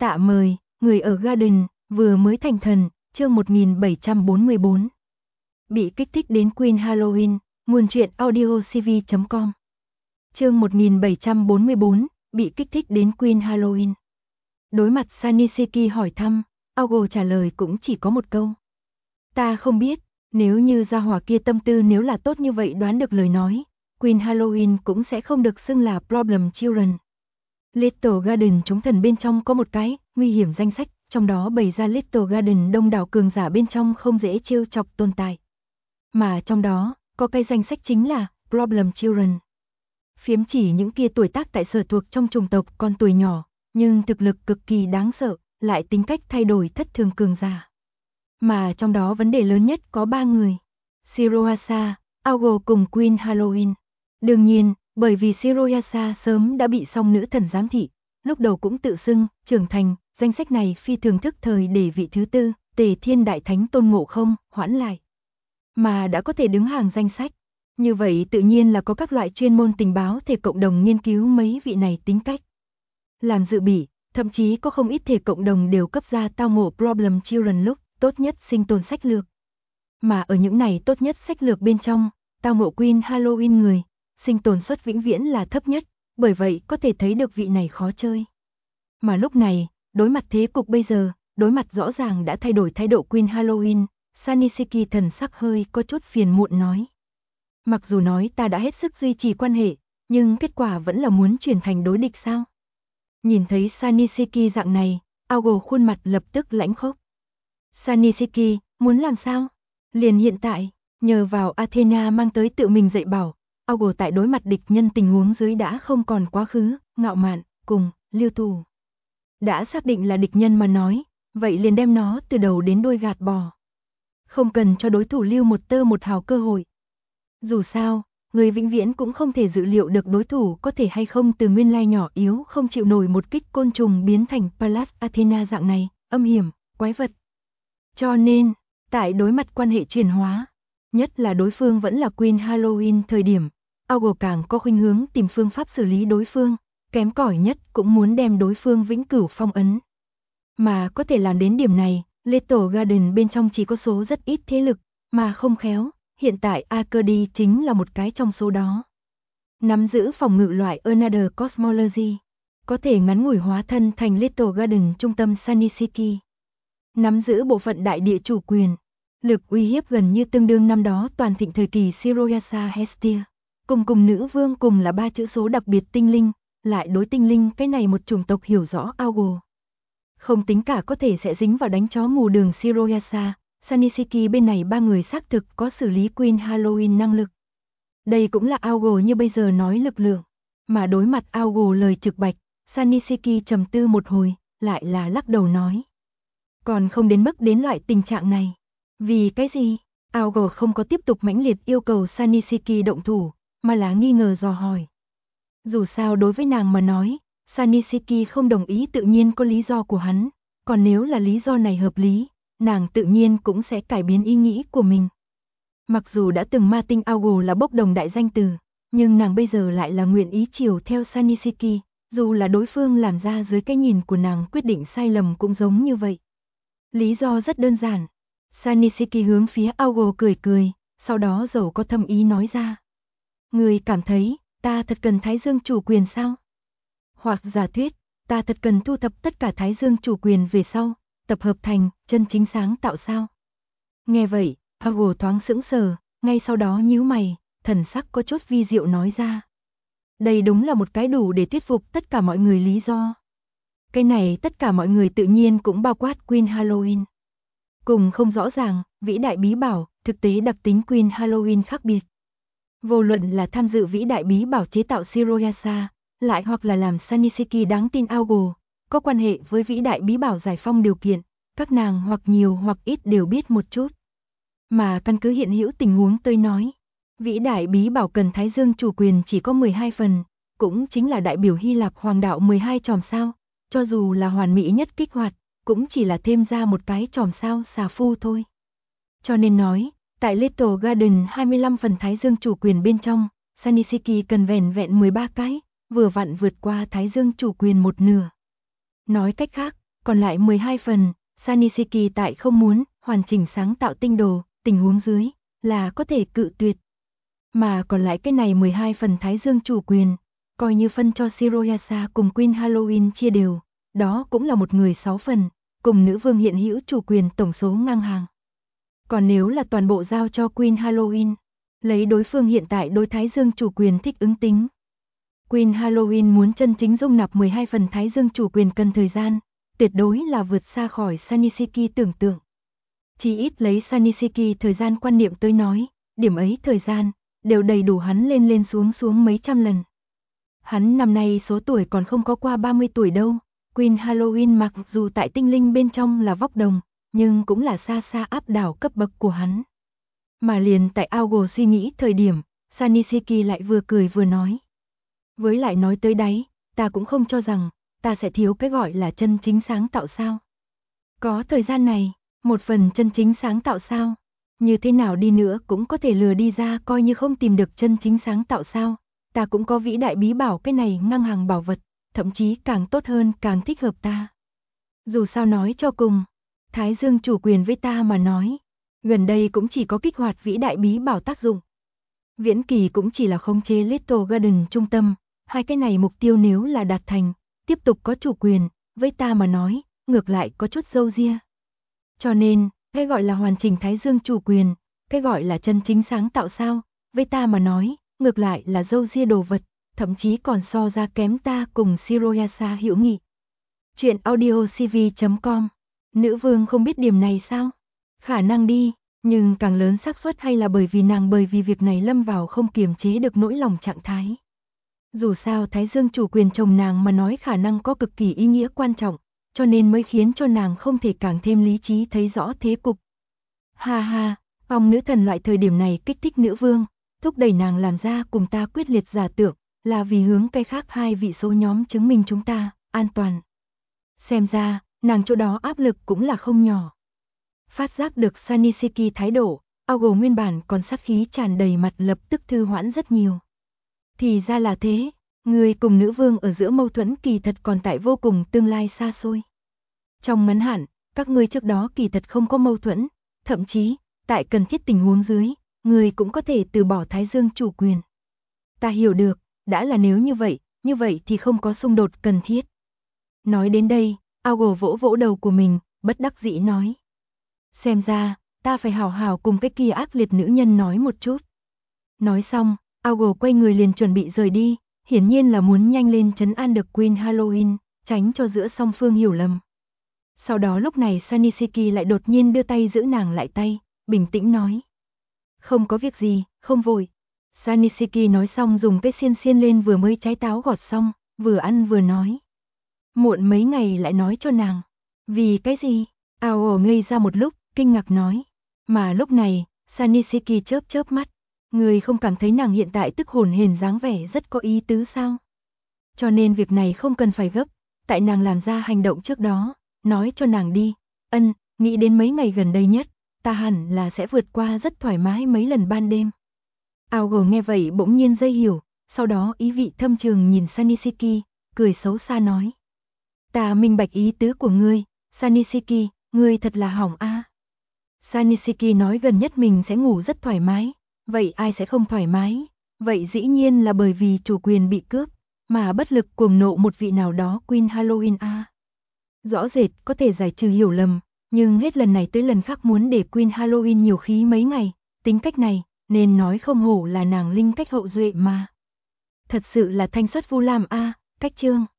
Tạ mời, người ở Garden, vừa mới thành thần, chương 1744. Bị kích thích đến Queen Halloween, nguồn truyện audiocv.com. Chương 1744, bị kích thích đến Queen Halloween. Đối mặt Saniseki hỏi thăm, Aogo trả lời cũng chỉ có một câu. Ta không biết, nếu như gia hỏa kia tâm tư nếu là tốt như vậy đoán được lời nói, Queen Halloween cũng sẽ không được xưng là Problem Children. Little Garden chúng thần bên trong có một cái nguy hiểm danh sách, trong đó bày ra Little Garden đông đảo cường giả bên trong không dễ trêu chọc tồn tại. Mà trong đó, có cái danh sách chính là Problem Children. Phiếm chỉ những kia tuổi tác tại sở thuộc trong chủng tộc con tuổi nhỏ, nhưng thực lực cực kỳ đáng sợ, lại tính cách thay đổi thất thường cường giả. Mà trong đó vấn đề lớn nhất có 3 người. Shirohasa, Aogo cùng Queen Halloween. Đương nhiên, bởi vì Shirohasa sớm đã bị song nữ thần giám thị, lúc đầu cũng tự xưng, trưởng thành, danh sách này phi thường thức thời để vị thứ tư, Tề Thiên Đại Thánh Tôn Ngộ Không, hoãn lại. Mà đã có thể đứng hàng danh sách. Như vậy tự nhiên là có các loại chuyên môn tình báo thể cộng đồng nghiên cứu mấy vị này tính cách. Làm dự bị, thậm chí có không ít thể cộng đồng đều cấp ra tao ngộ Problem Children lúc tốt nhất sinh tồn sách lược. Mà ở những này tốt nhất sách lược bên trong, tao ngộ Queen Halloween người, sinh tồn suất vĩnh viễn là thấp nhất, bởi vậy có thể thấy được vị này khó chơi. Mà lúc này, đối mặt thế cục bây giờ, đối mặt rõ ràng đã thay đổi thái độ Queen Halloween, Saniseki thần sắc hơi có chút phiền muộn nói. Mặc dù nói ta đã hết sức duy trì quan hệ, nhưng kết quả vẫn là muốn chuyển thành đối địch sao? Nhìn thấy Saniseki dạng này, Aogo khuôn mặt lập tức lãnh khốc. Saniseki, muốn làm sao? Liền hiện tại, nhờ vào Athena mang tới tự mình dạy bảo, Aogo tại đối mặt địch nhân tình huống dưới đã không còn quá khứ, ngạo mạn, cùng, lưu thủ. Đã xác định là địch nhân mà nói, vậy liền đem nó từ đầu đến đuôi gạt bỏ. Không cần cho đối thủ lưu một tơ một hào cơ hội. Dù sao, người vĩnh viễn cũng không thể dự liệu được đối thủ có thể hay không từ nguyên lai nhỏ yếu không chịu nổi một kích côn trùng biến thành Pallas Athena dạng này, âm hiểm, quái vật. Cho nên, tại đối mặt quan hệ chuyển hóa, nhất là đối phương vẫn là Queen Halloween thời điểm, Aogo càng có khuynh hướng tìm phương pháp xử lý đối phương, kém cỏi nhất cũng muốn đem đối phương vĩnh cửu phong ấn. Mà có thể làm đến điểm này, Little Garden bên trong chỉ có số rất ít thế lực, mà không khéo, hiện tại Arcady chính là một cái trong số đó. Nắm giữ phòng ngự loại Another Cosmology, có thể ngắn ngủi hóa thân thành Little Garden trung tâm Saniseki. Nắm giữ bộ phận đại địa chủ quyền, lực uy hiếp gần như tương đương năm đó toàn thịnh thời kỳ Shirohasa Hestia. Cùng nữ vương cùng là 3 chữ số đặc biệt tinh linh, lại đối tinh linh cái này một chủng tộc hiểu rõ Aogo. Không tính cả có thể sẽ dính vào đánh chó mù đường Shirohasa, Saniseki bên này 3 người xác thực có xử lý Queen Halloween năng lực. Đây cũng là Aogo như bây giờ nói lực lượng. Mà đối mặt Aogo lời trực bạch, Saniseki trầm tư một hồi, lại là lắc đầu nói. Còn không đến mức đến loại tình trạng này. Vì cái gì? Aogo không có tiếp tục mãnh liệt yêu cầu Saniseki động thủ, mà là nghi ngờ dò hỏi. Dù sao đối với nàng mà nói, Saniseki không đồng ý tự nhiên có lý do của hắn, còn nếu là lý do này hợp lý, nàng tự nhiên cũng sẽ cải biến ý nghĩ của mình. Mặc dù đã từng ma tinh Aogo là bốc đồng đại danh từ, nhưng nàng bây giờ lại là nguyện ý chiều theo Saniseki, dù là đối phương làm ra dưới cái nhìn của nàng quyết định sai lầm cũng giống như vậy. Lý do rất đơn giản. Saniseki hướng phía Aogo cười cười, sau đó dẫu có thâm ý nói ra. Người cảm thấy, ta thật cần Thái Dương chủ quyền sao? Hoặc giả thuyết, ta thật cần thu thập tất cả Thái Dương chủ quyền về sau, tập hợp thành, chân chính sáng tạo sao? Nghe vậy, Aogo thoáng sững sờ, ngay sau đó nhíu mày, thần sắc có chút vi diệu nói ra. Đây đúng là một cái đủ để thuyết phục tất cả mọi người lý do. Cái này tất cả mọi người tự nhiên cũng bao quát Queen Halloween. Cùng không rõ ràng, vĩ đại bí bảo, thực tế đặc tính Queen Halloween khác biệt. Vô luận là tham dự vĩ đại bí bảo chế tạo Shirohasa, lại hoặc là làm Saniseki đáng tin Aogo, có quan hệ với vĩ đại bí bảo giải phong điều kiện, các nàng hoặc nhiều hoặc ít đều biết một chút. Mà căn cứ hiện hữu tình huống tôi nói, vĩ đại bí bảo cần Thái Dương chủ quyền chỉ có 12 phần, cũng chính là đại biểu Hy Lạp hoàng đạo 12 chòm sao, cho dù là hoàn mỹ nhất kích hoạt, cũng chỉ là thêm ra một cái chòm sao xà phu thôi. Cho nên nói, tại Little Garden 25 phần Thái Dương chủ quyền bên trong, Saniseki cần vẻn vẹn 13 cái, vừa vặn vượt qua Thái Dương chủ quyền một nửa. Nói cách khác, Còn lại 12 phần, Sanisiki tại không muốn hoàn chỉnh sáng tạo tinh đồ, tình huống dưới là có thể cự tuyệt. Mà còn lại cái này 12 phần Thái Dương chủ quyền, coi như phân cho Shiroyasa cùng Queen Halloween chia đều, đó cũng là một người 6 phần, cùng nữ vương hiện hữu chủ quyền tổng số ngang hàng. Còn nếu là toàn bộ giao cho Queen Halloween, lấy đối phương hiện tại đối Thái Dương chủ quyền thích ứng tính. Queen Halloween muốn chân chính dung nạp 12 phần Thái Dương chủ quyền cần thời gian, tuyệt đối là vượt xa khỏi Sanisiki tưởng tượng. Chỉ ít lấy Sanisiki thời gian quan niệm tới nói, điểm ấy thời gian, đều đầy đủ hắn lên xuống mấy trăm lần. Hắn năm nay số tuổi còn không có qua 30 tuổi đâu, Queen Halloween mặc dù tại tinh linh bên trong là vóc đồng, nhưng cũng là xa xa áp đảo cấp bậc của hắn. Mà liền tại Aogo suy nghĩ thời điểm, Sanisiki lại vừa cười vừa nói. Với lại nói tới đấy, ta cũng không cho rằng, ta sẽ thiếu cái gọi là chân chính sáng tạo sao. Có thời gian này, một phần chân chính sáng tạo sao, như thế nào đi nữa cũng có thể lừa đi ra coi như không tìm được chân chính sáng tạo sao. Ta cũng có vĩ đại bí bảo cái này ngang hàng bảo vật, thậm chí càng tốt hơn càng thích hợp ta. Dù sao nói cho cùng, Thái Dương chủ quyền với ta mà nói, gần đây cũng chỉ có kích hoạt vĩ đại bí bảo tác dụng. Viễn kỳ cũng chỉ là khống chế Little Garden trung tâm, hai cái này mục tiêu nếu là đạt thành, tiếp tục có chủ quyền, với ta mà nói, ngược lại có chút dâu ria. Cho nên, cái gọi là hoàn chỉnh Thái Dương chủ quyền, cái gọi là chân chính sáng tạo sao, với ta mà nói, ngược lại là dâu ria đồ vật, thậm chí còn so ra kém ta cùng Shiroyasa hữu nghị. Chuyện audio cv.com. Nữ vương không biết điểm này sao? Khả năng đi, nhưng càng lớn xác suất hay là bởi vì việc này lâm vào không kiềm chế được nỗi lòng trạng thái. Dù sao Thái Dương chủ quyền chồng nàng mà nói khả năng có cực kỳ ý nghĩa quan trọng, cho nên mới khiến cho nàng không thể càng thêm lý trí thấy rõ thế cục. Ha ha, phong nữ thần loại thời điểm này kích thích nữ vương, thúc đẩy nàng làm ra cùng ta quyết liệt giả tưởng, là vì hướng cái khác hai vị số nhóm chứng minh chúng ta an toàn. Xem ra, nàng chỗ đó áp lực cũng là không nhỏ. Phát giác được Sanisiki thái độ, Aogo nguyên bản còn sát khí tràn đầy mặt lập tức thư hoãn rất nhiều. Thì ra là thế, người cùng nữ vương ở giữa mâu thuẫn kỳ thật còn tại vô cùng tương lai xa xôi. Trong ngắn hạn, các ngươi trước đó kỳ thật không có mâu thuẫn, thậm chí, tại cần thiết tình huống dưới, người cũng có thể từ bỏ Thái Dương chủ quyền. Ta hiểu được, đã là nếu như vậy thì không có xung đột cần thiết. Nói đến đây, Aogo vỗ vỗ đầu của mình, bất đắc dĩ nói. Xem ra, ta phải hảo hảo cùng cái kia ác liệt nữ nhân nói một chút. Nói xong, Aogo quay người liền chuẩn bị rời đi, hiển nhiên là muốn nhanh lên trấn an được Queen Halloween, tránh cho giữa song phương hiểu lầm. Sau đó lúc này Sanisiki lại đột nhiên đưa tay giữ nàng lại tay, bình tĩnh nói. Không có việc gì, không vội. Sanisiki nói xong dùng cái xiên lên vừa mới trái táo gọt xong, vừa ăn vừa nói. Muộn mấy ngày lại nói cho nàng. Vì cái gì? Aogo ngây ra một lúc, kinh ngạc nói. Mà lúc này, Sanisiki chớp mắt. Người không cảm thấy nàng hiện tại tức hồn hển dáng vẻ rất có ý tứ sao? Cho nên việc này không cần phải gấp, tại nàng làm ra hành động trước đó, nói cho nàng đi. Nghĩ đến mấy ngày gần đây nhất, ta hẳn là sẽ vượt qua rất thoải mái mấy lần ban đêm. Aogo nghe vậy bỗng nhiên dây hiểu, sau đó ý vị thâm trường nhìn Sanisiki, cười xấu xa nói. Ta minh bạch ý tứ của ngươi, Sanisiki, ngươi thật là hỏng a. Sanisiki nói gần nhất mình sẽ ngủ rất thoải mái, vậy ai sẽ không thoải mái? Vậy dĩ nhiên là bởi vì chủ quyền bị cướp, mà bất lực cuồng nộ một vị nào đó Queen Halloween a. Rõ rệt có thể giải trừ hiểu lầm, nhưng hết lần này tới lần khác muốn để Queen Halloween nhiều khí mấy ngày, tính cách này, nên nói không hổ là nàng linh cách hậu duệ mà. Thật sự là thanh xuất vu lam a, cách chương.